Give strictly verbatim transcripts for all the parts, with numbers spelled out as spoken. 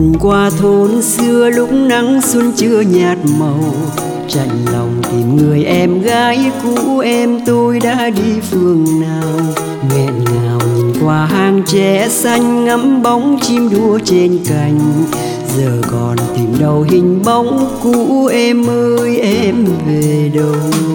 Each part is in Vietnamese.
quần qua thôn xưa lúc nắng xuân chưa nhạt màu, chạnh lòng tìm người em gái cũ em tôi đã đi phương nào. Nghẹn ngào nhìn qua hàng tre xanh ngắm bóng chim đua trên cành, giờ còn tìm đâu hình bóng cũ em ơi em về đâu.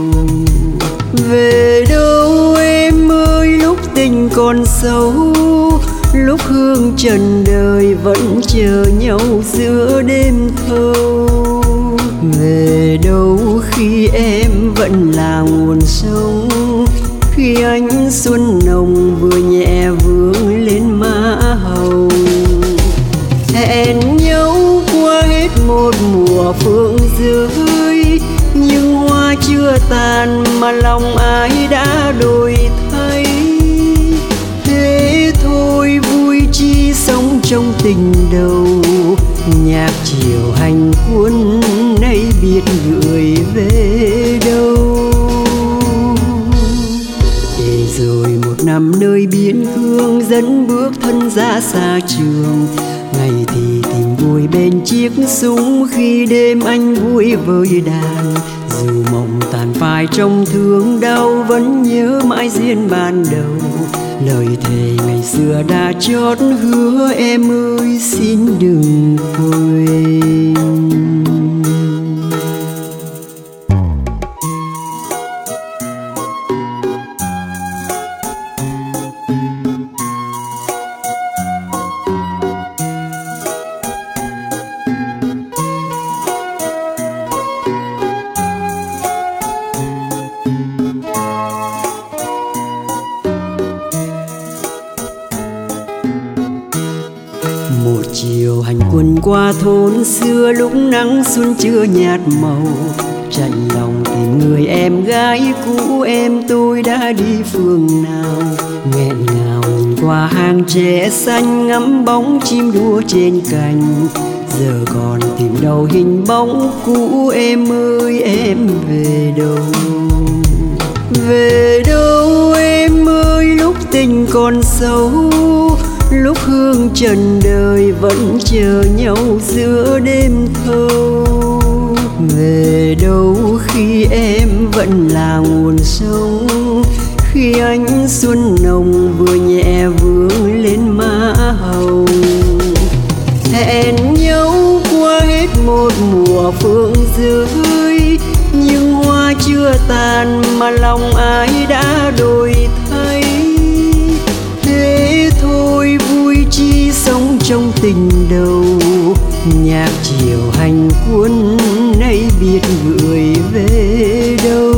Về đâu em ơi lúc tình còn sâu, lúc hương trần đời vẫn chờ nhau giữa đêm thâu. Về đâu khi em vẫn là nguồn sống, khi ánh xuân nồng vừa nhẹ vương lên má hồng. Hẹn nhau qua hết một mùa phương rơi, nhưng hoa chưa tàn mà lòng ai đã đổi thay. Thế thôi vui chi sống trong tình đầu, nhạc chiều hành cuốn nay biết gửi về đâu. Để rồi một năm nơi biên cương dẫn bước thân ra xa trường, ngày thì tìm vui bên chiếc súng, khi đêm anh vui với đàn. Dù mộng tàn phai trong thương đau vẫn nhớ mãi duyên ban đầu, lời thề ngày xưa đã chót hứa em ơi xin đừng quên. Một chiều hành quân qua thôn xưa lúc nắng xuân chưa nhạt màu, chạnh lòng tìm người em gái cũ em tôi đã đi phương nào. Nghẹn ngào nhìn qua hàng tre xanh ngắm bóng chim đua trên cành, giờ còn tìm đâu hình bóng cũ em ơi em về đâu. Về đâu em ơi lúc tình còn sâu, lúc hương trần đời vẫn chờ nhau giữa đêm thâu. Về đâu khi em vẫn là nguồn sống, khi ánh xuân nồng vừa nhẹ vương lên má hồng. Hẹn nhau qua hết một mùa phương rơi, nhưng hoa chưa tàn mà lòng ai đã đổi thay. Thế thôi vui chi sống trong tình đầu, nhạc chiều hành cuốn nay biết gửi về đâu.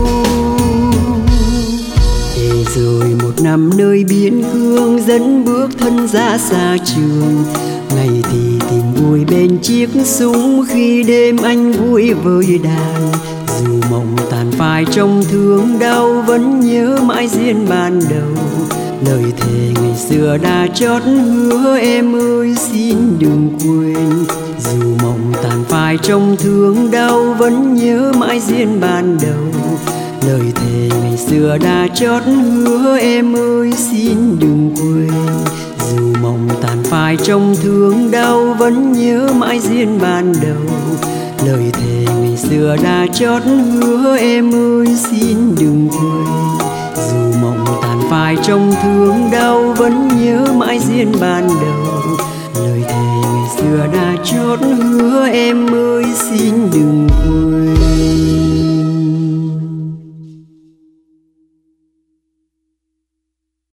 Để rồi một năm nơi biên cương dẫn bước thân ra xa trường, ngày thì tìm vui bên chiếc súng, khi đêm anh vui với đàn. Dù mộng tàn phai trong thương đau vẫn nhớ mãi duyên ban đầu, lời thề ngày xưa đã chót hứa em ơi xin đừng quên. Dù mộng tàn phai trong thương đau vẫn nhớ mãi duyên ban đầu, lời thề ngày xưa đã chót hứa em ơi xin đừng quên. Dù mộng tàn phai trong thương đau vẫn nhớ mãi duyên ban đầu, lời thề ngày xưa đã chót hứa em ơi xin đừng quên. Dù mộng tàn phai trong thương đau vẫn nhớ mãi duyên ban đầu, lời thề ngày xưa đã chót hứa em ơi xin đừng quên.